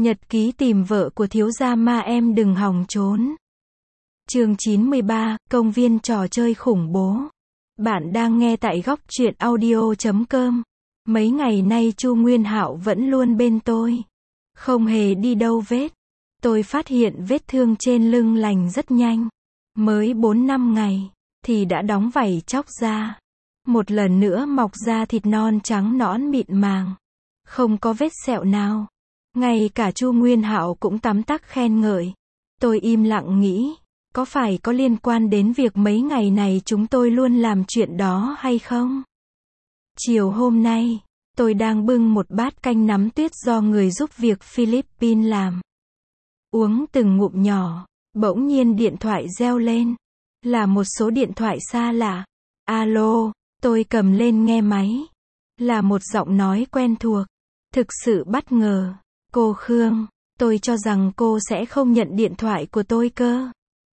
Nhật ký tìm vợ của thiếu gia ma em đừng hòng trốn. Chương 93, công viên trò chơi khủng bố. Bạn đang nghe tại góc truyện audio.com. Mấy ngày nay Chu Nguyên Hạo vẫn luôn bên tôi. Không hề đi đâu vết. Tôi phát hiện vết thương trên lưng lành rất nhanh. Mới 4-5 ngày, thì đã đóng vảy chóc ra. Một lần nữa mọc ra thịt non trắng nõn mịn màng. Không có vết sẹo nào. Ngay cả Chu Nguyên Hạo cũng tấm tắc khen ngợi. Tôi im lặng nghĩ, có phải có liên quan đến việc mấy ngày này chúng tôi luôn làm chuyện đó hay không? Chiều hôm nay, tôi đang bưng một bát canh nắm tuyết do người giúp việc Philippines làm. Uống từng ngụm nhỏ, bỗng nhiên điện thoại reo lên. Là một số điện thoại xa lạ. Alo, tôi cầm lên nghe máy. Là một giọng nói quen thuộc. Thực sự bất ngờ. Cô Khương, tôi cho rằng cô sẽ không nhận điện thoại của tôi cơ.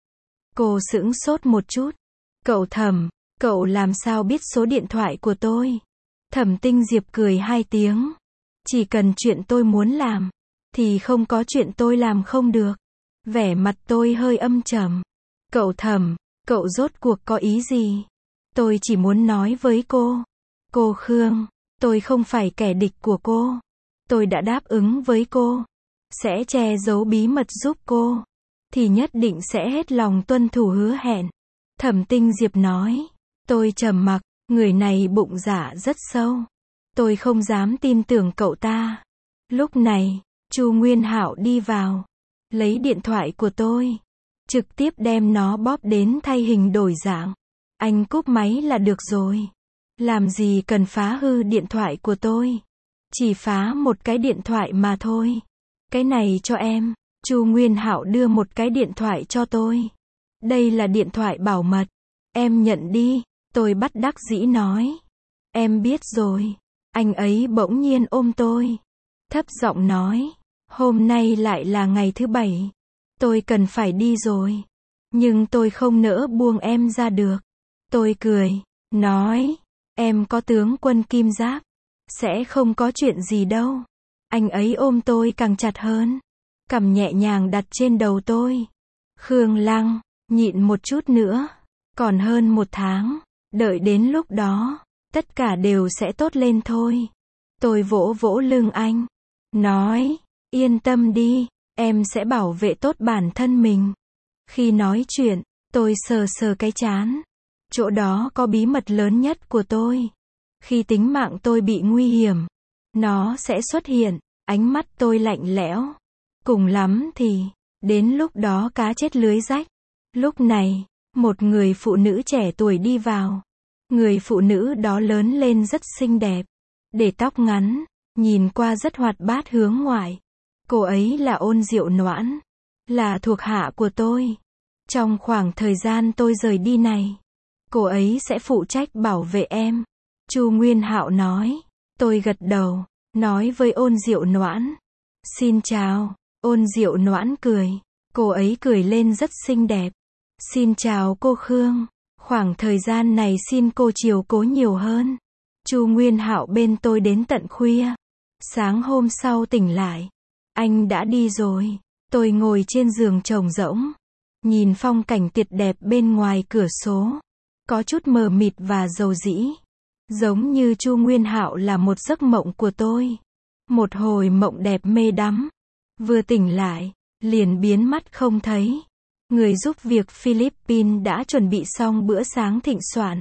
Cô sững sốt một chút. Cậu Thẩm, cậu làm sao biết số điện thoại của tôi? Thẩm Tinh Diệp cười 2 tiếng. Chỉ cần chuyện tôi muốn làm, thì không có chuyện tôi làm không được. Vẻ mặt tôi hơi âm trầm. Cậu Thẩm, cậu rốt cuộc có ý gì? Tôi chỉ muốn nói với cô. Cô Khương, tôi không phải kẻ địch của cô. Tôi đã đáp ứng với cô. Sẽ che giấu bí mật giúp cô. Thì nhất định sẽ hết lòng tuân thủ hứa hẹn. Thẩm Tinh Diệp nói. Tôi trầm mặc, người này bụng dạ rất sâu. Tôi không dám tin tưởng cậu ta. Lúc này, Chu Nguyên Hạo đi vào. Lấy điện thoại của tôi. Trực tiếp đem nó bóp đến thay hình đổi dạng. Anh cúp máy là được rồi. Làm gì cần phá hư điện thoại của tôi. Chỉ phá một cái điện thoại mà thôi. Cái này cho em. Chu Nguyên Hạo đưa một cái điện thoại cho tôi. Đây là điện thoại bảo mật. Em nhận đi. Tôi bất đắc dĩ nói. Em biết rồi. Anh ấy bỗng nhiên ôm tôi. Thấp giọng nói. Hôm nay lại là ngày thứ 7. Tôi cần phải đi rồi. Nhưng tôi không nỡ buông em ra được. Tôi cười. Nói. Em có tướng quân kim giáp. Sẽ không có chuyện gì đâu. Anh ấy ôm tôi càng chặt hơn. Cằm nhẹ nhàng đặt trên đầu tôi. Khương Lăng, nhịn một chút nữa. Còn hơn 1 tháng. Đợi đến lúc đó, tất cả đều sẽ tốt lên thôi. Tôi vỗ vỗ lưng anh. Nói, yên tâm đi, em sẽ bảo vệ tốt bản thân mình. Khi nói chuyện, tôi sờ sờ cái trán. Chỗ đó có bí mật lớn nhất của tôi. Khi tính mạng tôi bị nguy hiểm, nó sẽ xuất hiện. Ánh mắt tôi lạnh lẽo. Cùng lắm thì, đến lúc đó cá chết lưới rách. Lúc này, một người phụ nữ trẻ tuổi đi vào. Người phụ nữ đó lớn lên rất xinh đẹp. Để tóc ngắn, nhìn qua rất hoạt bát hướng ngoại. Cô ấy là Ôn Diệu Noãn. Là thuộc hạ của tôi. Trong khoảng thời gian tôi rời đi này, cô ấy sẽ phụ trách bảo vệ em. Chu Nguyên Hạo nói. Tôi gật đầu, nói với Ôn Diệu Noãn. Xin chào. Ôn Diệu Noãn cười. Cô ấy cười lên rất xinh đẹp. Xin chào cô Khương. Khoảng thời gian này xin cô chiều cố nhiều hơn. Chu Nguyên Hạo bên tôi đến tận khuya. Sáng hôm sau tỉnh lại. Anh đã đi rồi. Tôi ngồi trên giường trống rỗng. Nhìn phong cảnh tuyệt đẹp bên ngoài cửa sổ. Có chút mờ mịt và dầu dĩ. Giống như Chu Nguyên Hạo là một giấc mộng của tôi. Một hồi mộng đẹp mê đắm. Vừa tỉnh lại, liền biến mất không thấy. Người giúp việc Philippines đã chuẩn bị xong bữa sáng thịnh soạn.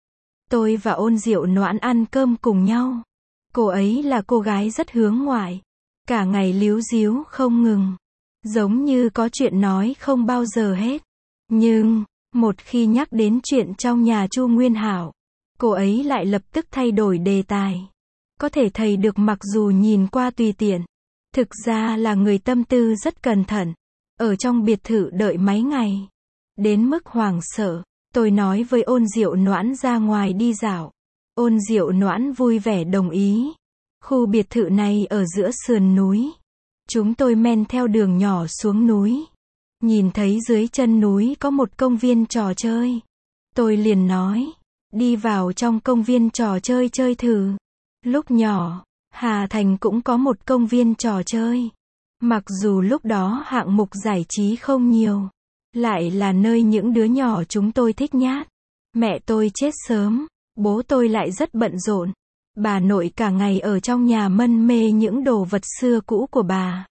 Tôi và Ôn Diệu Noãn ăn cơm cùng nhau. Cô ấy là cô gái rất hướng ngoại. Cả ngày líu díu không ngừng. Giống như có chuyện nói không bao giờ hết. Nhưng, một khi nhắc đến chuyện trong nhà Chu Nguyên Hạo, cô ấy lại lập tức thay đổi đề tài. Có thể thấy được mặc dù nhìn qua tùy tiện, thực ra là người tâm tư rất cẩn thận. Ở trong biệt thự đợi mấy ngày. Đến mức hoảng sợ, tôi nói với Ôn Diệu Noãn ra ngoài đi dạo. Ôn Diệu Noãn vui vẻ đồng ý. Khu biệt thự này ở giữa sườn núi. Chúng tôi men theo đường nhỏ xuống núi. Nhìn thấy dưới chân núi có một công viên trò chơi. Tôi liền nói, đi vào trong công viên trò chơi chơi thử. Lúc nhỏ, Hà Thành cũng có một công viên trò chơi. Mặc dù lúc đó hạng mục giải trí không nhiều, lại là nơi những đứa nhỏ chúng tôi thích nhát. Mẹ tôi chết sớm, bố tôi lại rất bận rộn. Bà nội cả ngày ở trong nhà mân mê những đồ vật xưa cũ của bà.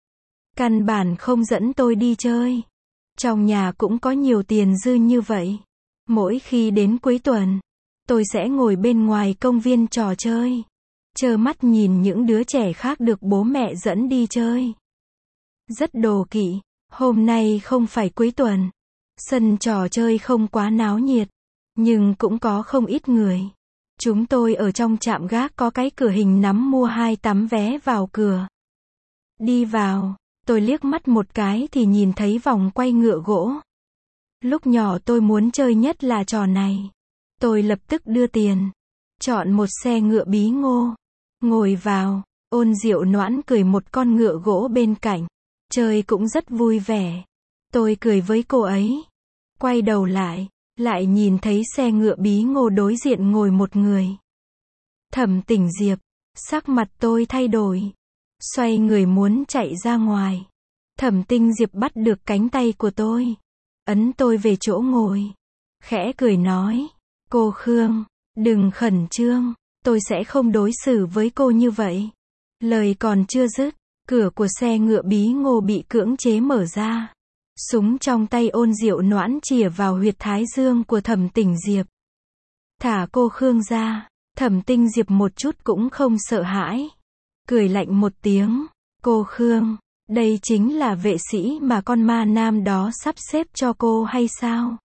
Căn bản không dẫn tôi đi chơi. Trong nhà cũng có nhiều tiền dư như vậy. Mỗi khi đến cuối tuần, tôi sẽ ngồi bên ngoài công viên trò chơi, trơ mắt nhìn những đứa trẻ khác được bố mẹ dẫn đi chơi. Rất đố kỵ, hôm nay không phải cuối tuần. Sân trò chơi không quá náo nhiệt, nhưng cũng có không ít người. Chúng tôi ở trong trạm gác có cái cửa hình nắm mua 2 tấm vé vào cửa. Đi vào, tôi liếc mắt một cái thì nhìn thấy vòng quay ngựa gỗ. Lúc nhỏ tôi muốn chơi nhất là trò này. Tôi lập tức đưa tiền, chọn một xe ngựa bí ngô, ngồi vào. Ôn Diệu Noãn cười một con ngựa gỗ bên cạnh, chơi cũng rất vui vẻ. Tôi cười với cô ấy, quay đầu lại nhìn thấy xe ngựa bí ngô đối diện ngồi một người. Thẩm Tỉnh Diệp. Sắc mặt tôi thay đổi, xoay người muốn chạy ra ngoài. Thẩm Tinh Diệp bắt được cánh tay của tôi, ấn tôi về chỗ ngồi, khẽ cười nói, cô Khương, đừng khẩn trương, tôi sẽ không đối xử với cô như vậy. Lời còn chưa dứt, cửa của xe ngựa bí ngô bị cưỡng chế mở ra. Súng trong tay Ôn Diệu Noãn chĩa vào huyệt thái dương của Thẩm Tỉnh Diệp. Thả cô Khương ra. Thẩm Tinh Diệp một chút cũng không sợ hãi, cười lạnh một tiếng, cô Khương, đây chính là vệ sĩ mà con ma nam đó sắp xếp cho cô hay sao?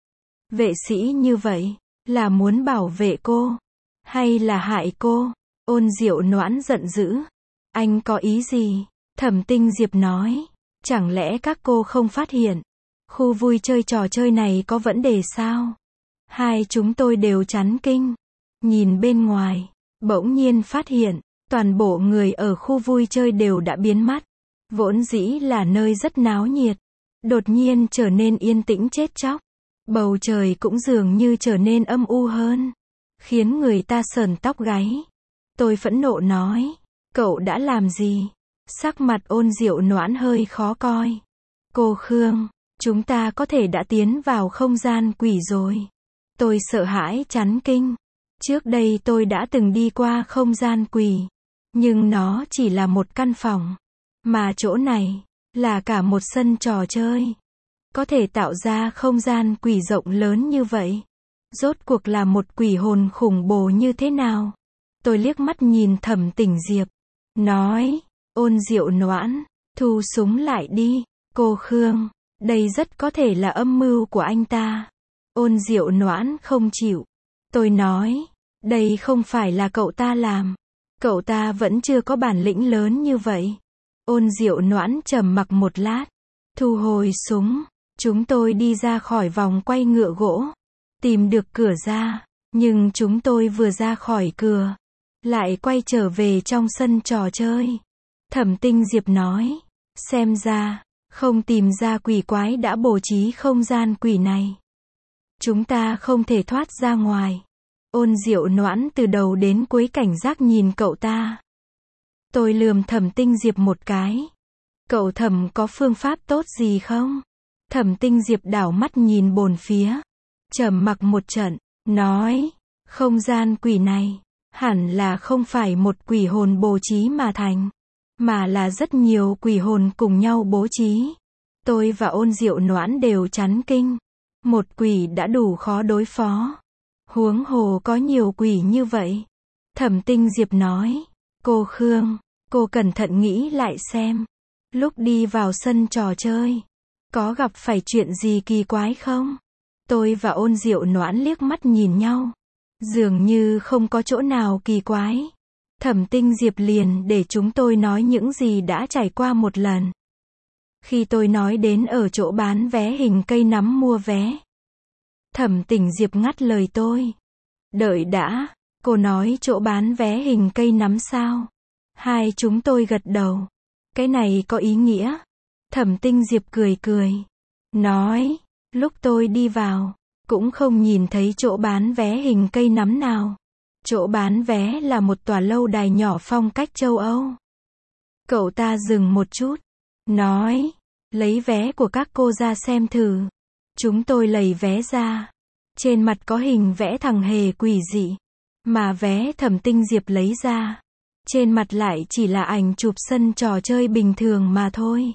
Vệ sĩ như vậy, là muốn bảo vệ cô, hay là hại cô? Ôn Diệu Noãn giận dữ, anh có ý gì? Thẩm Tinh Diệp nói, chẳng lẽ các cô không phát hiện, khu vui chơi trò chơi này có vấn đề sao? Hai chúng tôi đều chấn kinh. Nhìn bên ngoài, bỗng nhiên phát hiện, toàn bộ người ở khu vui chơi đều đã biến mất. Vốn dĩ là nơi rất náo nhiệt, đột nhiên trở nên yên tĩnh chết chóc. Bầu trời cũng dường như trở nên âm u hơn, khiến người ta sởn tóc gáy. Tôi phẫn nộ nói, cậu đã làm gì? Sắc mặt Ôn Diệu Noãn hơi khó coi. Cô Khương, chúng ta có thể đã tiến vào không gian quỷ rồi. Tôi sợ hãi chấn kinh. Trước đây tôi đã từng đi qua không gian quỷ, nhưng nó chỉ là một căn phòng, mà chỗ này là cả một sân trò chơi. Có thể tạo ra không gian quỷ rộng lớn như vậy, rốt cuộc là một quỷ hồn khủng bố như thế nào? Tôi liếc mắt nhìn Thẩm Tỉnh Diệp, nói, Ôn Diệu Noãn, thu súng lại đi, cô Khương, đây rất có thể là âm mưu của anh ta. Ôn Diệu Noãn không chịu. Tôi nói, đây không phải là cậu ta làm. Cậu ta vẫn chưa có bản lĩnh lớn như vậy. Ôn Diệu Noãn trầm mặc một lát, thu hồi súng. Chúng tôi đi ra khỏi vòng quay ngựa gỗ, tìm được cửa ra, nhưng chúng tôi vừa ra khỏi cửa, lại quay trở về trong sân trò chơi. Thẩm Tinh Diệp nói, xem ra, không tìm ra quỷ quái đã bố trí không gian quỷ này, chúng ta không thể thoát ra ngoài. Ôn Diệu Noãn từ đầu đến cuối cảnh giác nhìn cậu ta. Tôi lườm Thẩm Tinh Diệp một cái. Cậu Thẩm có phương pháp tốt gì không? Thẩm Tinh Diệp đảo mắt nhìn bốn phía, trầm mặc một trận, nói, không gian quỷ này, hẳn là không phải một quỷ hồn bố trí mà thành, mà là rất nhiều quỷ hồn cùng nhau bố trí. Tôi và Ôn Diệu Noãn đều chấn kinh. Một quỷ đã đủ khó đối phó, huống hồ có nhiều quỷ như vậy. Thẩm Tinh Diệp nói, cô Khương, cô cẩn thận nghĩ lại xem, lúc đi vào sân trò chơi, có gặp phải chuyện gì kỳ quái không? Tôi và Ôn Diệu Noãn liếc mắt nhìn nhau, dường như không có chỗ nào kỳ quái. Thẩm Tinh Diệp liền để chúng tôi nói những gì đã trải qua một lần. Khi tôi nói đến ở chỗ bán vé hình cây nắm mua vé, Thẩm Tỉnh Diệp ngắt lời tôi. Đợi đã, cô nói chỗ bán vé hình cây nắm sao? Hai chúng tôi gật đầu. Cái này có ý nghĩa. Thẩm Tinh Diệp cười cười, nói, lúc tôi đi vào, cũng không nhìn thấy chỗ bán vé hình cây nắm nào. Chỗ bán vé là một tòa lâu đài nhỏ phong cách châu Âu. Cậu ta dừng một chút, nói, lấy vé của các cô ra xem thử. Chúng tôi lầy vé ra. Trên mặt có hình vẽ thằng hề quỷ dị. Mà vé Thẩm Tinh Diệp lấy ra, trên mặt lại chỉ là ảnh chụp sân trò chơi bình thường mà thôi.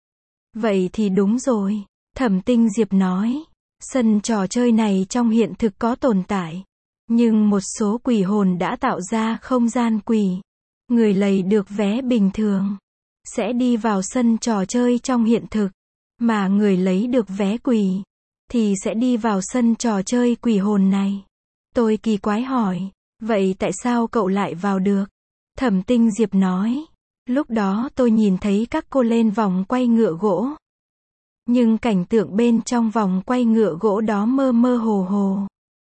Vậy thì đúng rồi, Thẩm Tinh Diệp nói. Sân trò chơi này trong hiện thực có tồn tại. Nhưng một số quỷ hồn đã tạo ra không gian quỷ. Người lấy được vé bình thường sẽ đi vào sân trò chơi trong hiện thực. Mà người lấy được vé quỷ thì sẽ đi vào sân trò chơi quỷ hồn này. Tôi kỳ quái hỏi, vậy tại sao cậu lại vào được? Thẩm Tinh Diệp nói, lúc đó tôi nhìn thấy các cô lên vòng quay ngựa gỗ. Nhưng cảnh tượng bên trong vòng quay ngựa gỗ đó mơ mơ hồ hồ.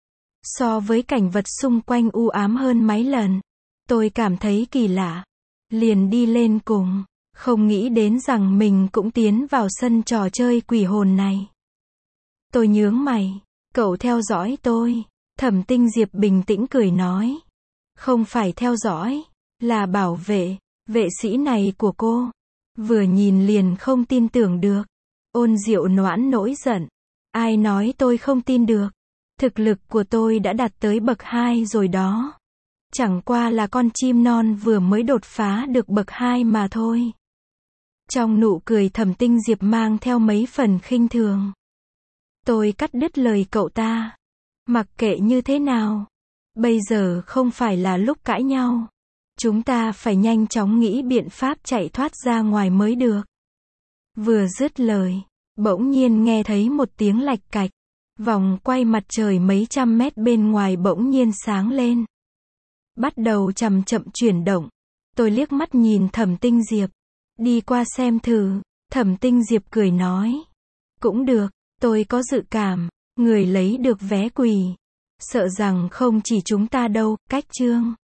So với cảnh vật xung quanh u ám hơn mấy lần. Tôi cảm thấy kỳ lạ. Liền đi lên cùng. Không nghĩ đến rằng mình cũng tiến vào sân trò chơi quỷ hồn này. Tôi nhướng mày. Cậu theo dõi tôi. Thẩm Tinh Diệp bình tĩnh cười nói. Không phải theo dõi, là bảo vệ. Vệ sĩ này của cô. Vừa nhìn liền không tin tưởng được. Ôn Diệu Noãn nổi giận. Ai nói tôi không tin được? Thực lực của tôi đã đạt tới bậc 2 rồi đó. Chẳng qua là con chim non vừa mới đột phá được bậc 2 mà thôi. Trong nụ cười Thẩm Tinh Diệp mang theo mấy phần khinh thường. Tôi cắt đứt lời cậu ta. Mặc kệ như thế nào, bây giờ không phải là lúc cãi nhau. Chúng ta phải nhanh chóng nghĩ biện pháp chạy thoát ra ngoài mới được. Vừa dứt lời, bỗng nhiên nghe thấy một tiếng lạch cạch. Vòng quay mặt trời mấy trăm mét bên ngoài bỗng nhiên sáng lên. Bắt đầu chậm chậm chuyển động. Tôi liếc mắt nhìn Thẩm Tinh Diệp. Đi qua xem thử. Thẩm Tinh Diệp cười nói. Cũng được, tôi có dự cảm. Người lấy được vé quỷ. Sợ rằng không chỉ chúng ta đâu, cách chương.